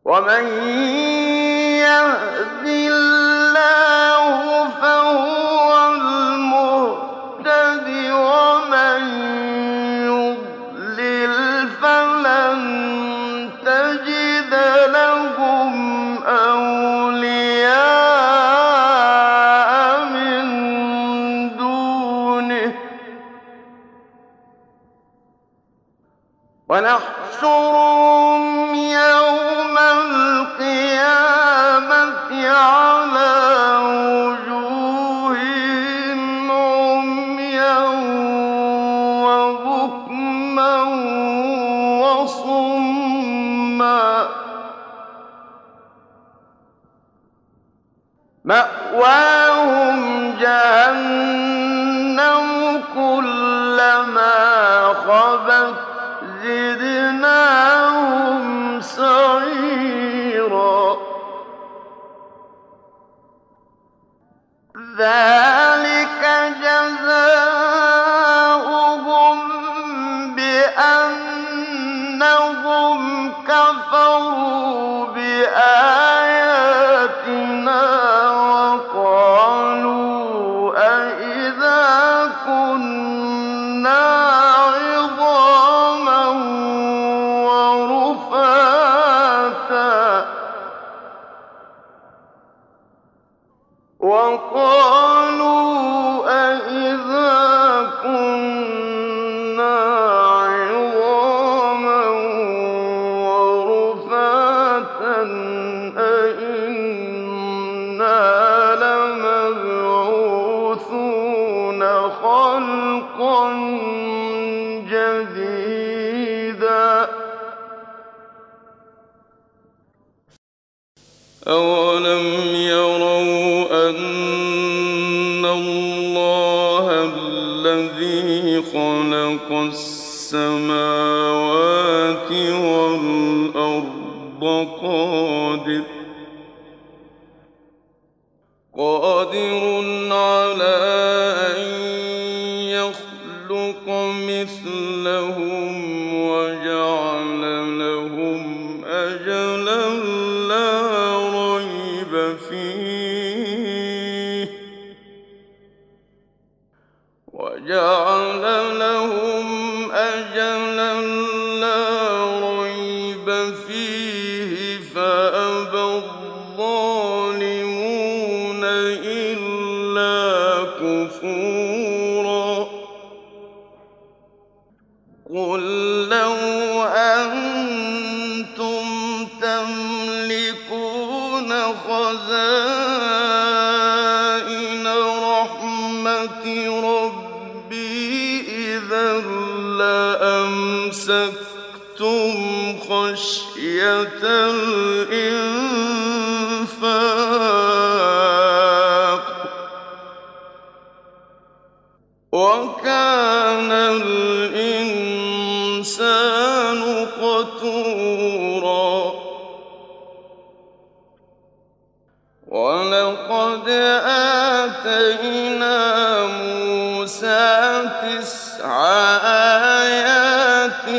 ومن يهد الله فهو المهتد ومن يضلل فلن تجد لهم أولياء من دونه ونحشرهم يوم القيامة على وجوههم عميا وبكما وصما مأواهم جهنم كلما خبت زدناهم سعيرا ذلك جزاؤهم بأنهم كفروا بآياتنا وقالوا أإذا كنا عظاما ورفاتا أإنا لمبعوثون خلقا جديدا أولم يروا أن الله الذي خلق السماوات والأرض قادر على أن يخلق مثلهم وجعل لهم أجلا لا ريب فيه فأبى الظالمون إلا كفورا قل لو أنتم تملكون خزائن رحمة ربي إذا لأمسكتم خشية الإنفاق وكان الإنسان قتورا ولقد آتينا موسى 9 آيات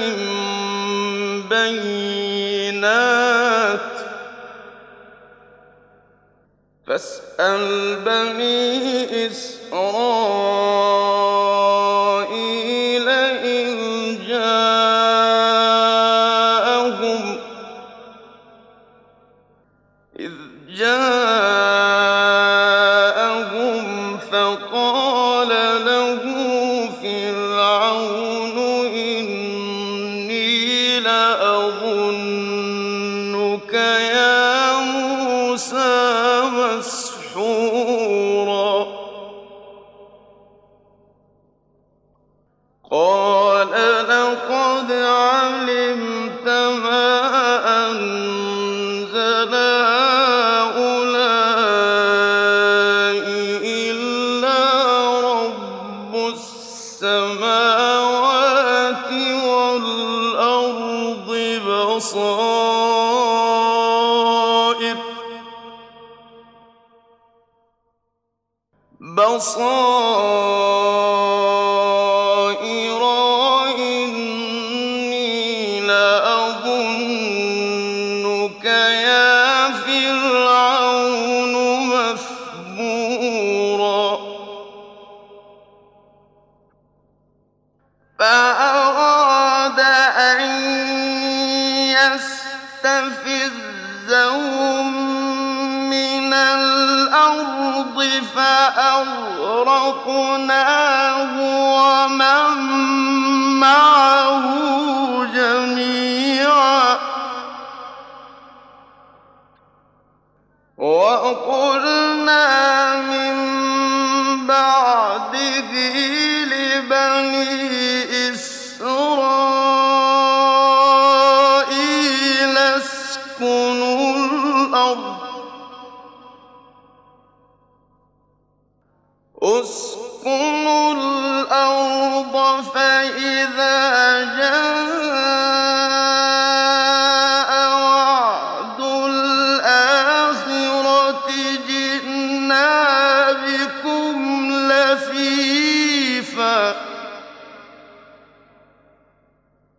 بينات فاسأل بني إسرائيل إذ جاءهم فقال له فرعون إني لأظنك يا موسى مسحورا قال لقد علمت ما أنزل هؤلاء إلا رب السماوات والأرض بصائر وإني لأظنك يَا فِرْعَوْنُ مَثْبُورًا فَأَرَادَ أَن يَسْتَفِزَّهُم مِّنَ الْأَرْضِ فَأَغْرَقْنَاهُ وَمَن مَّعَهُ جَمِيعًا وَقُلْنَا مِن بَعْدِهِ لِبَنِي إِسْرَائِيلَ اسْكُنُوا الْأَرْضَ فَإِذَا جَاءَ